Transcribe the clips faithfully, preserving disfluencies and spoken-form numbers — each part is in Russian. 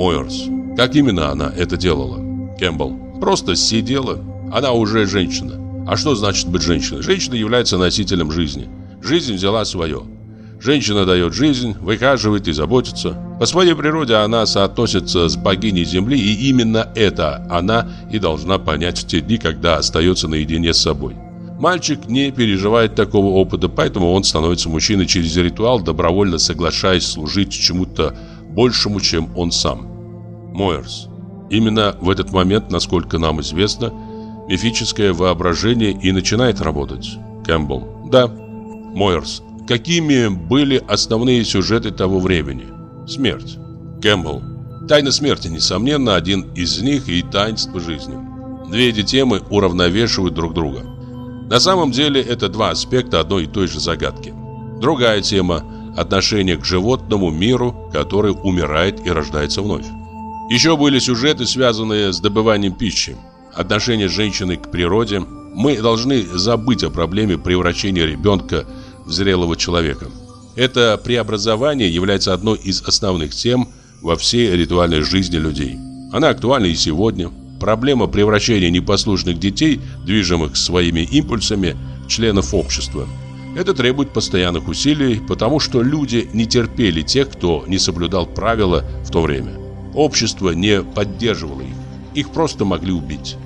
Мойерс. Как именно она это делала? Кэмпбелл. Просто сидела. Она уже женщина. А что значит быть женщиной? Женщина является носителем жизни. Жизнь взяла свое. Женщина дает жизнь, выхаживает и заботится. По своей природе она соотносится с богиней земли, и именно это она и должна понять в те дни, когда остается наедине с собой. Мальчик не переживает такого опыта, поэтому он становится мужчиной через ритуал, добровольно соглашаясь служить чему-то большему, чем он сам. Мойерс. Именно в этот момент, насколько нам известно, мифическое воображение и начинает работать. Кэмпбелл. Да. Мойерс. Какими были основные сюжеты того времени? Смерть. Кэмпбелл. Тайна смерти, несомненно, один из них, и таинство жизни. Две эти темы уравновешивают друг друга. На самом деле это два аспекта одной и той же загадки. Другая тема – отношение к животному миру, который умирает и рождается вновь. Еще были сюжеты, связанные с добыванием пищи. Отношение женщины к природе. Мы должны забыть о проблеме превращения ребенка в зрелого человека. Это преобразование является одной из основных тем во всей ритуальной жизни людей. Она актуальна и сегодня. Проблема превращения непослушных детей, движимых своими импульсами, в членов общества. Это требует постоянных усилий, потому что люди не терпели тех, кто не соблюдал правила в то время. Общество не поддерживало их. Их просто могли убить.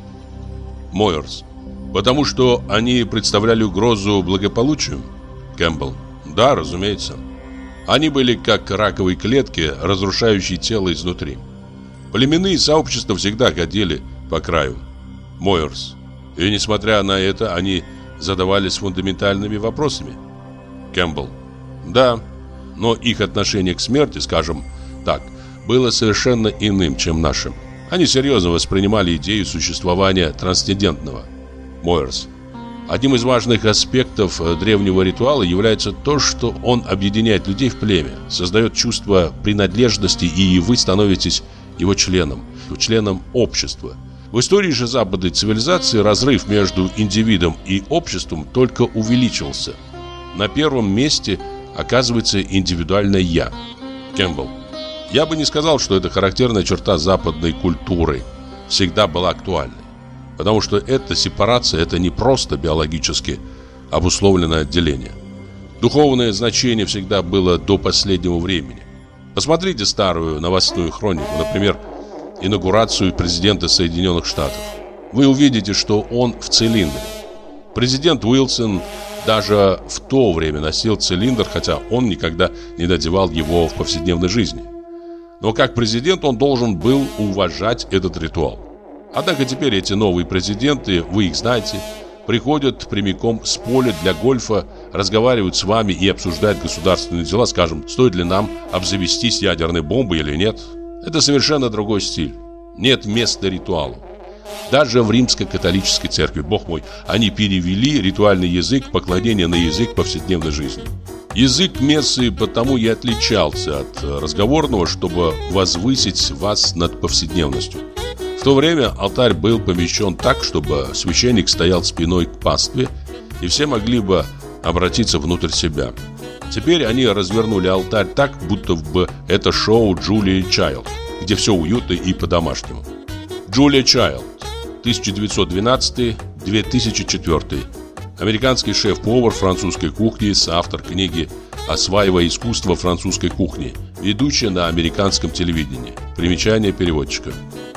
Мойерс. Потому что они представляли угрозу благополучию? Кэмпбелл. Да, разумеется. Они были как раковые клетки, разрушающие тело изнутри. Племенные сообщества всегда ходили по краю. Мойерс. И несмотря на это, они задавались фундаментальными вопросами. Кэмпбелл. Да, но их отношение к смерти, скажем так, было совершенно иным, чем наше. Они серьезно воспринимали идею существования трансцендентного. Мойерс. Одним из важных аспектов древнего ритуала является то, что он объединяет людей в племя, создает чувство принадлежности, и вы становитесь его членом, членом общества. В истории же западной цивилизации разрыв между индивидом и обществом только увеличился. На первом месте оказывается индивидуальное «я». Кэмпбелл. Я бы не сказал, что это характерная черта западной культуры всегда была актуальной. Потому что эта сепарация – это не просто биологически обусловленное отделение. Духовное значение всегда было до последнего времени. Посмотрите старую новостную хронику, например, инаугурацию президента Соединенных Штатов. Вы увидите, что он в цилиндре. Президент Уилсон даже в то время носил цилиндр, хотя он никогда не надевал его в повседневной жизни. Но как президент он должен был уважать этот ритуал. Однако теперь эти новые президенты, вы их знаете, приходят прямиком с поля для гольфа, разговаривают с вами и обсуждают государственные дела, скажем, стоит ли нам обзавестись ядерной бомбой или нет. Это совершенно другой стиль. Нет места ритуалу. Даже в римско-католической церкви, бог мой, они перевели ритуальный язык поклонения на язык повседневной жизни. Язык мессы потому и отличался от разговорного, чтобы возвысить вас над повседневностью. В то время алтарь был помещен так, чтобы священник стоял спиной к пастве, и все могли бы обратиться внутрь себя. Теперь они развернули алтарь так, будто бы это шоу Джулии Чайлд, где все уютно и по-домашнему. Джулия Чайлд, тысяча девятьсот двенадцатый — две тысячи четвёртый. Американский шеф-повар французской кухни, соавтор книги «Осваивая искусство французской кухни», ведущая на американском телевидении. Примечание переводчика.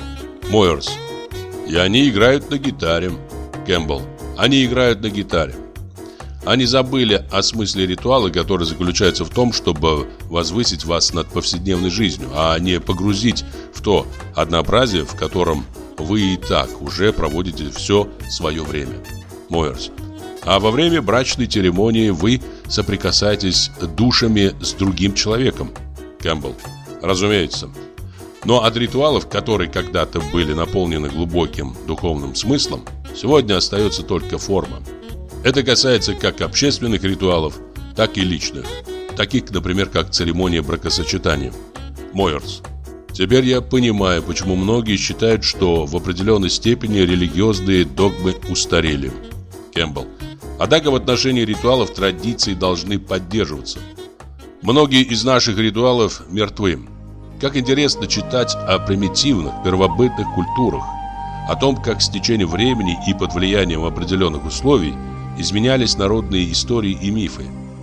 Мойерс. И они играют на гитаре. Кэмпбелл. Они играют на гитаре. Они забыли о смысле ритуала, который заключается в том, чтобы возвысить вас над повседневной жизнью, а не погрузить в то однообразие, в котором вы и так уже проводите все свое время. Мойерс. А во время брачной церемонии вы соприкасаетесь душами с другим человеком. Кэмпбелл. Разумеется. Но от ритуалов, которые когда-то были наполнены глубоким духовным смыслом, сегодня остается только форма. Это касается как общественных ритуалов, так и личных. Таких, например, как церемония бракосочетания. Мойерс. Теперь я понимаю, почему многие считают, что в определенной степени религиозные догмы устарели. Кэмпбелл. Однако в отношении ритуалов традиции должны поддерживаться. Многие из наших ритуалов мертвы. Как интересно читать о примитивных, первобытных культурах, о том, как с течением времени и под влиянием определенных условий изменялись народные истории и мифы.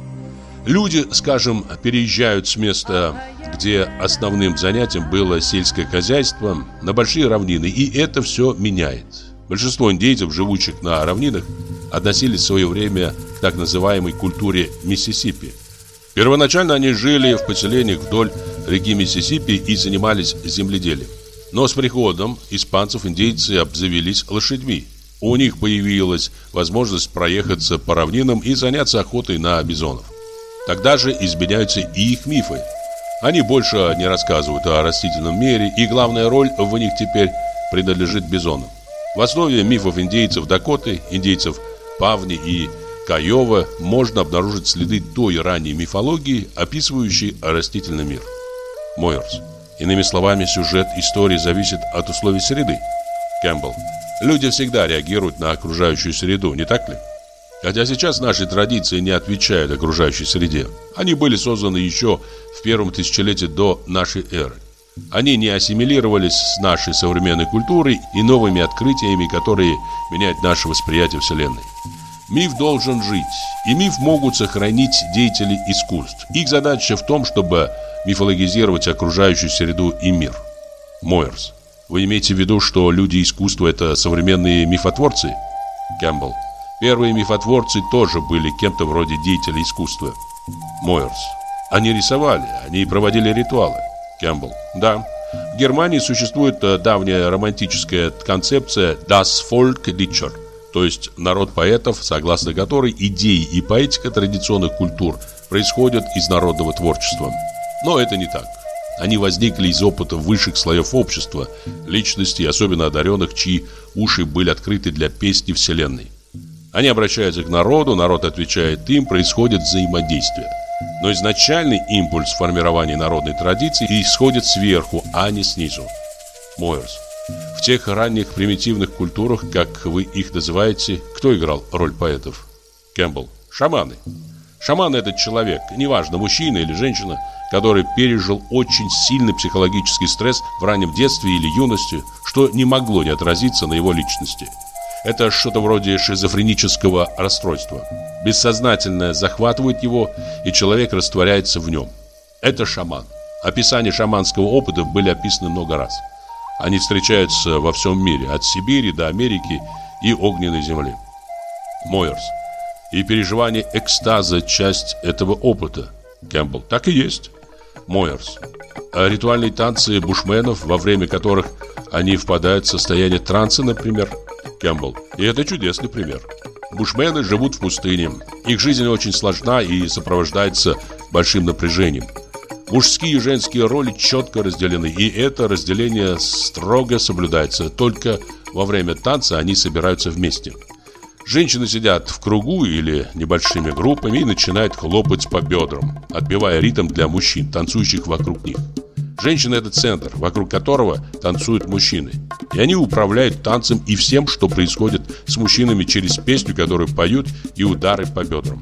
Люди, скажем, переезжают с места, где основным занятием было сельское хозяйство, на большие равнины, и это все меняет. Большинство индейцев, живущих на равнинах, относились в свое время к так называемой культуре Миссисипи. Первоначально они жили в поселениях вдоль реки Миссисипи и занимались земледелием. Но с приходом испанцев индейцы обзавелись лошадьми. У них появилась возможность проехаться по равнинам и заняться охотой на бизонов. Тогда же изменяются и их мифы. Они больше не рассказывают о растительном мире, и главная роль в них теперь принадлежит бизонам. В основе мифов индейцев Дакоты, индейцев Павни и Кайова можно обнаружить следы той ранней мифологии, описывающей растительный мир. Мойерс. Иными словами, сюжет истории зависит от условий среды. Кэмпбелл. Люди всегда реагируют на окружающую среду, не так ли? Хотя сейчас наши традиции не отвечают окружающей среде. Они были созданы еще в первом тысячелетии до нашей эры. Они не ассимилировались с нашей современной культурой и новыми открытиями, которые меняют наше восприятие Вселенной. Миф должен жить, и миф могут сохранить деятели искусств. Их задача в том, чтобы мифологизировать окружающую среду и мир. Мойерс. Вы имеете в виду, что люди искусства – это современные мифотворцы? Кэмпбелл. Первые мифотворцы тоже были кем-то вроде деятелей искусства. Мойерс. Они рисовали, они проводили ритуалы. Кэмпбелл. Да. В Германии существует давняя романтическая концепция «Das Volk Dichter», то есть народ поэтов, согласно которой идеи и поэтика традиционных культур происходят из народного творчества. Но это не так. Они возникли из опыта высших слоев общества, личностей, особенно одаренных, чьи уши были открыты для песни Вселенной. Они обращаются к народу, народ отвечает им, происходит взаимодействие. Но изначальный импульс формирования народной традиции исходит сверху, а не снизу. Мойерс. В тех ранних примитивных культурах, как вы их называете, кто играл роль поэтов? Кэмпбелл. Шаманы. Шаман – это человек, неважно, мужчина или женщина, который пережил очень сильный психологический стресс в раннем детстве или юности, что не могло не отразиться на его личности. Это что-то вроде шизофренического расстройства. Бессознательное захватывает его, и человек растворяется в нем. Это шаман. Описания шаманского опыта были описаны много раз. Они встречаются во всем мире, от Сибири до Америки и огненной земли. Мойерс. И переживание экстаза – часть этого опыта. Кэмпбелл. Так и есть. Мойерс. А ритуальные танцы бушменов, во время которых они впадают в состояние транса, например. Кэмпбелл. И это чудесный пример. Бушмены живут в пустыне. Их жизнь очень сложна и сопровождается большим напряжением. Мужские и женские роли четко разделены, и это разделение строго соблюдается. Только во время танца они собираются вместе. Женщины сидят в кругу или небольшими группами и начинают хлопать по бедрам, отбивая ритм для мужчин, танцующих вокруг них. Женщина – это центр, вокруг которого танцуют мужчины. И они управляют танцем и всем, что происходит с мужчинами через песню, которую поют, и удары по бедрам.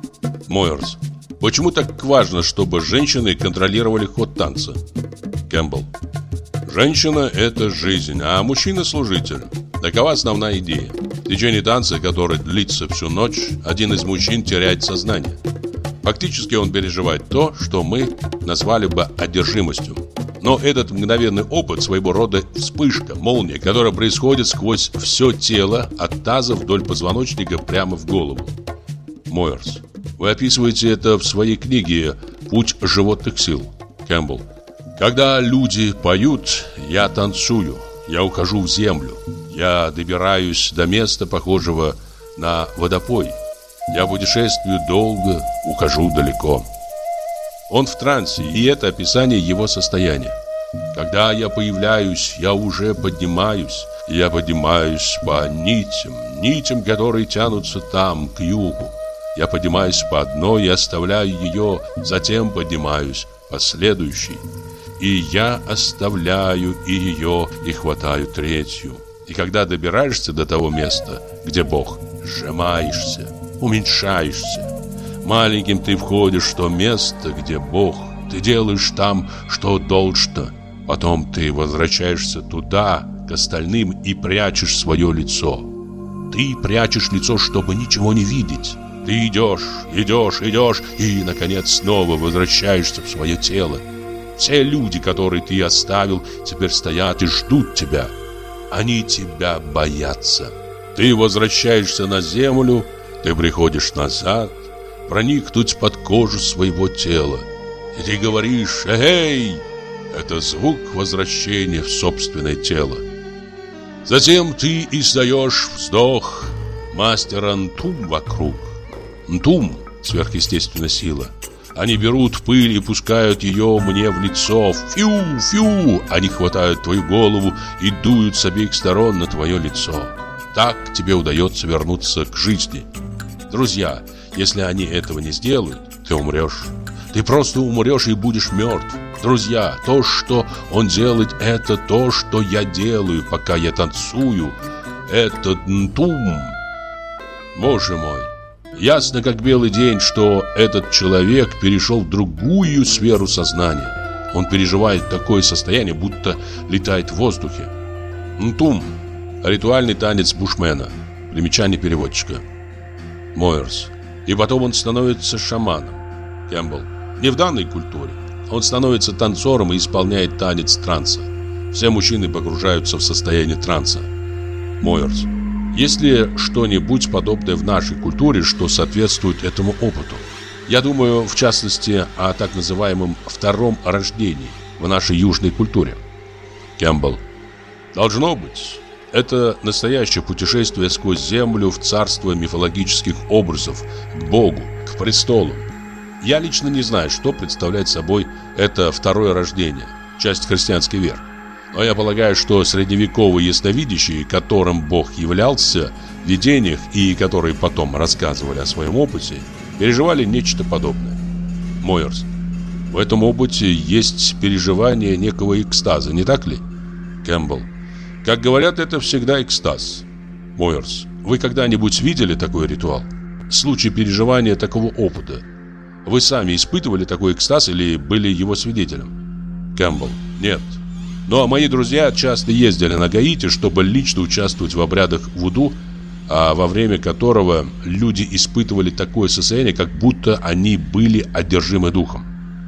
Мойерс. Почему так важно, чтобы женщины контролировали ход танца? Кэмпбелл. Женщина – это жизнь, а мужчина – служитель. Такова основная идея. В течение танца, который длится всю ночь, один из мужчин теряет сознание. Фактически он переживает то, что мы назвали бы одержимостью. Но этот мгновенный опыт своего рода вспышка, молния, которая происходит сквозь все тело, от таза вдоль позвоночника прямо в голову. Мойерс. Вы описываете это в своей книге «Путь животных сил». Кэмпбелл. Когда люди поют, я танцую, я ухожу в землю, я добираюсь до места, похожего на водопой. Я путешествую долго, ухожу далеко. Он в трансе, и это описание его состояния. Когда я появляюсь, я уже поднимаюсь. Я поднимаюсь по нитям, нитям, которые тянутся там, к югу. Я поднимаюсь по одной и оставляю ее, затем поднимаюсь по следующей. И я оставляю и ее, и хватаю третью. И когда добираешься до того места, где Бог, сжимаешься, уменьшаешься. Маленьким ты входишь в то место, где Бог, Ты делаешь там, что должно. Потом ты возвращаешься туда, к остальным, и прячешь свое лицо. Ты прячешь лицо, чтобы ничего не видеть. Ты идешь, идешь, идешь, и, наконец, снова возвращаешься в свое тело. Все люди, которые ты оставил, теперь стоят и ждут тебя. Они тебя боятся. Ты возвращаешься на землю, ты приходишь назад, проникнуть под кожу своего тела. И ты говоришь: «Эй!» Это звук возвращения в собственное тело. Затем ты издаешь вздох. Мастер Нтум вокруг. Нтум — сверхъестественная сила. Они берут пыль и пускают ее мне в лицо. Фью, фью! Они хватают твою голову и дуют с обеих сторон на твое лицо. Так тебе удается вернуться к жизни. Друзья, если они этого не сделают, ты умрешь. Ты просто умрешь и будешь мертв. Друзья, то, что он делает, это то, что я делаю, пока я танцую. Это Нтум. Боже мой, ясно как белый день, что этот человек перешел в другую сферу сознания. Он переживает такое состояние, будто летает в воздухе. Нтум — ритуальный танец бушмена. Примечание переводчика. Мойерс. И потом он становится шаманом. Кэмпбелл. Не в данной культуре. Он становится танцором и исполняет танец транса. Все мужчины погружаются в состояние транса. Мойерс. Есть ли что-нибудь подобное в нашей культуре, что соответствует этому опыту? Я думаю, в частности, о так называемом втором рождении в нашей южной культуре. Кэмпбелл. Должно быть. Это настоящее путешествие сквозь землю в царство мифологических образов, к Богу, к престолу. Я лично не знаю, что представляет собой это второе рождение, часть христианской веры. Но я полагаю, что средневековые ясновидящие, которым Бог являлся в видениях и которые потом рассказывали о своем опыте, переживали нечто подобное. Мойерс. В этом опыте есть переживание некого экстаза, не так ли? Кэмпбелл. Как говорят, это всегда экстаз. Мойерс. Вы когда-нибудь видели такой ритуал? Случай переживания такого опыта. Вы сами испытывали такой экстаз или были его свидетелем? Кэмпбелл. Нет. Но мои друзья часто ездили на Гаити, чтобы лично участвовать в обрядах вуду, а во время которого люди испытывали такое состояние, как будто они были одержимы духом.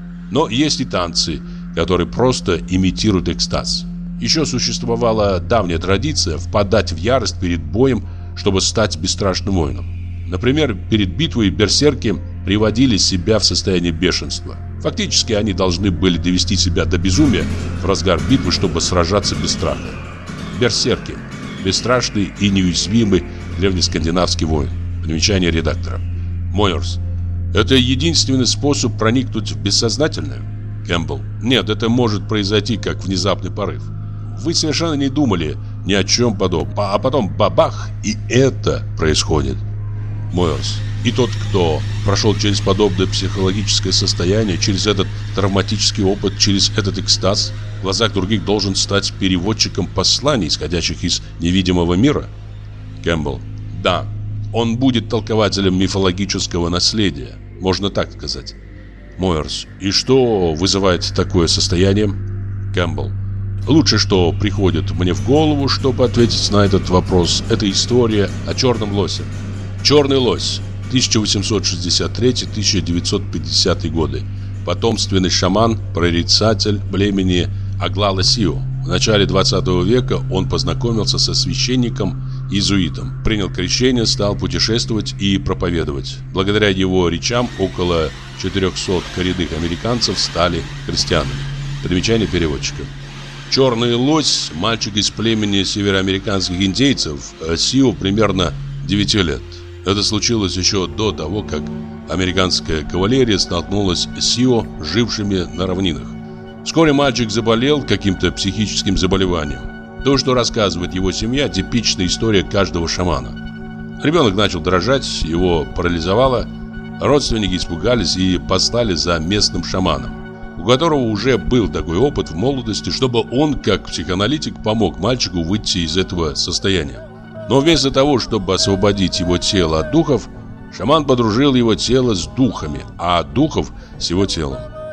Но есть и танцы, которые просто имитируют экстаз. Еще существовала давняя традиция впадать в ярость перед боем, чтобы стать бесстрашным воином. Например, перед битвой берсерки приводили себя в состояние бешенства. Фактически они должны были довести себя до безумия в разгар битвы, чтобы сражаться без страха. Берсерки – бесстрашный и неуязвимый древнескандинавский воин. Примечание редактора. Мойерс. Это единственный способ проникнуть в бессознательное? Кэмпбелл. Нет, это может произойти как внезапный порыв. Вы совершенно не думали ни о чем подобном, а потом бабах, и это происходит. Мойерс. И тот, кто прошел через подобное психологическое состояние, через этот травматический опыт, через этот экстаз, в глазах других должен стать переводчиком посланий, исходящих из невидимого мира? Кэмпбелл. Да, он будет толкователем мифологического наследия, можно так сказать. Мойерс. И что вызывает такое состояние? Кэмпбелл. Лучшее, что приходит мне в голову, чтобы ответить на этот вопрос, это история о черном лосе. Черный лось. тысяча восемьсот шестьдесят третий — тысяча девятьсот пятидесятый годы. Потомственный шаман, прорицатель племени Аглала-Сио. В начале двадцатого века он познакомился со священником-иезуитом, принял крещение, стал путешествовать и проповедовать. Благодаря его речам около четырехсот коренных американцев стали христианами. Примечание переводчика. Черный лось, мальчик из племени североамериканских индейцев, Сио примерно девяти лет. Это случилось еще до того, как американская кавалерия столкнулась с Сио, жившими на равнинах. Вскоре мальчик заболел каким-то психическим заболеванием. То, что рассказывает его семья, типичная история каждого шамана. Ребенок начал дрожать, его парализовало. Родственники испугались и послали за местным шаманом, у которого уже был такой опыт в молодости, чтобы он, как психоаналитик, помог мальчику выйти из этого состояния. Но вместо того, чтобы освободить его тело от духов, шаман подружил его тело с духами, а духов с его телом.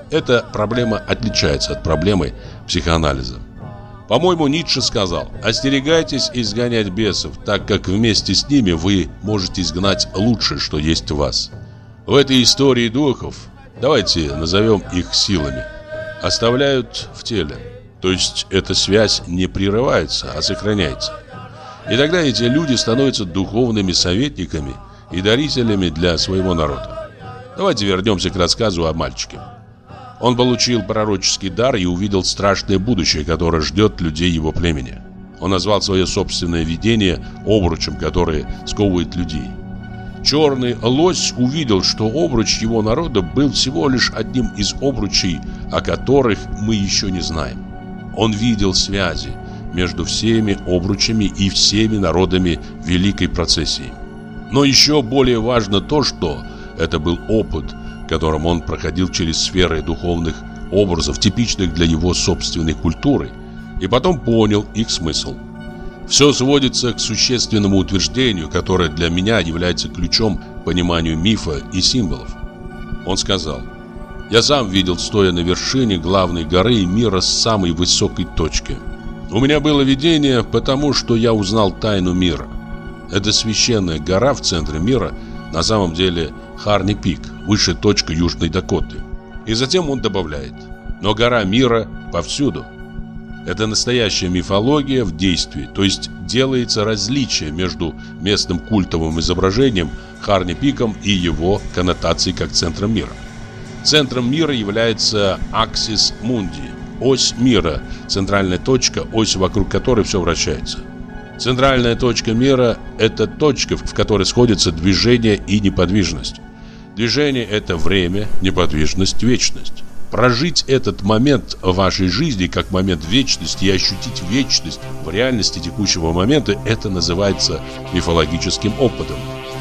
Эта проблема отличается от проблемы психоанализа. По-моему, Ницше сказал: остерегайтесь изгонять бесов, так как вместе с ними вы можете изгнать лучшее, что есть в вас. В этой истории духов, давайте назовем их силами, оставляют в теле. То есть эта связь не прерывается, а сохраняется. И тогда эти люди становятся духовными советниками и дарителями для своего народа. Давайте вернемся к рассказу о мальчике. Он получил пророческий дар и увидел страшное будущее, которое ждет людей его племени. Он назвал свое собственное видение обручем, который сковывает людей. Черный лось увидел, что обруч его народа был всего лишь одним из обручей, о которых мы еще не знаем. Он видел связи между всеми обручами и всеми народами великой процессии. Но еще более важно то, что это был опыт, которым он проходил через сферы духовных образов, типичных для его собственной культуры, и потом понял их смысл. Все сводится к существенному утверждению, которое для меня является ключом к пониманию мифа и символов. Он сказал: «Я сам видел, стоя на вершине главной горы мира с самой высокой точки. У меня было видение, потому что я узнал тайну мира. Эта священная гора в центре мира на самом деле Харни-Пик, высшая точка Южной Дакоты». И затем он добавляет: «Но гора мира повсюду». Это настоящая мифология в действии, то есть делается различие между местным культовым изображением Харни-Пиком и его коннотацией как центром мира. Центром мира является Аксис Мунди, ось мира, центральная точка, ось, вокруг которой все вращается. Центральная точка мира – это точка, в которой сходятся движение и неподвижность. Движение – это время, неподвижность – вечность. Прожить этот момент в вашей жизни как момент вечности и ощутить вечность в реальности текущего момента – это называется мифологическим опытом.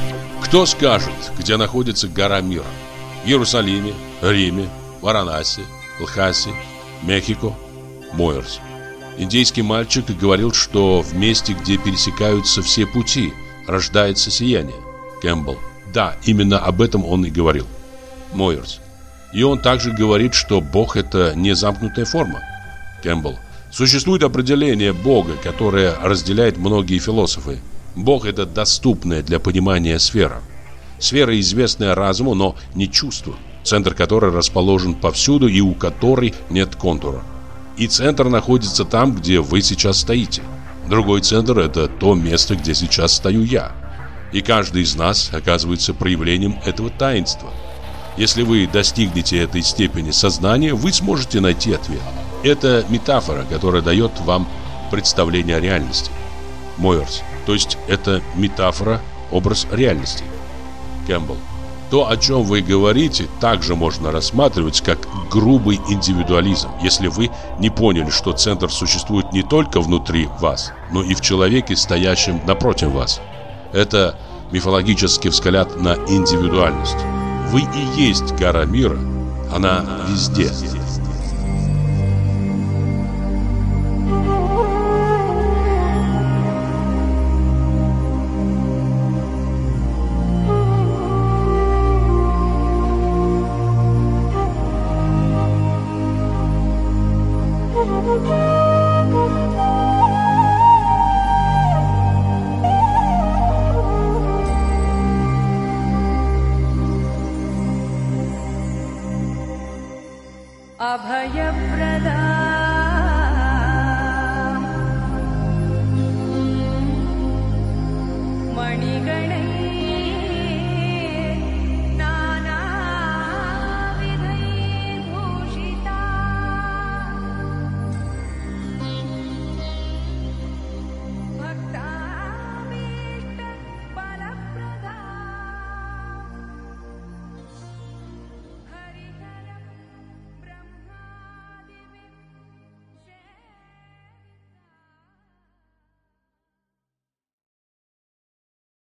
Кто скажет, где находится гора мира? В Иерусалиме, Риме, Варанаси, Лхаси, Мехико, Мойерс. Индейский мальчик говорил, что в месте, где пересекаются все пути, рождается сияние. Кэмпбелл. Да, именно об этом он и говорил. Мойерс. И он также говорит, что Бог – это не замкнутая форма. Кэмпбелл. Существует определение Бога, которое разделяет многие философы. Бог – это доступная для понимания сфера. Сфера, известная разуму, но не чувству, центр которой расположен повсюду и у которой нет контура. И центр находится там, где вы сейчас стоите. Другой центр – это то место, где сейчас стою я. И каждый из нас оказывается проявлением этого таинства. Если вы достигнете этой степени сознания, вы сможете найти ответ. Это метафора, которая дает вам представление о реальности. Мойерс. То есть это метафора, образ реальности. Кэмпбелл. То, о чем вы говорите, также можно рассматривать как грубый индивидуализм, если вы не поняли, что центр существует не только внутри вас, но и в человеке, стоящем напротив вас. Это мифологический взгляд на индивидуальность. Вы и есть гора мира, она везде.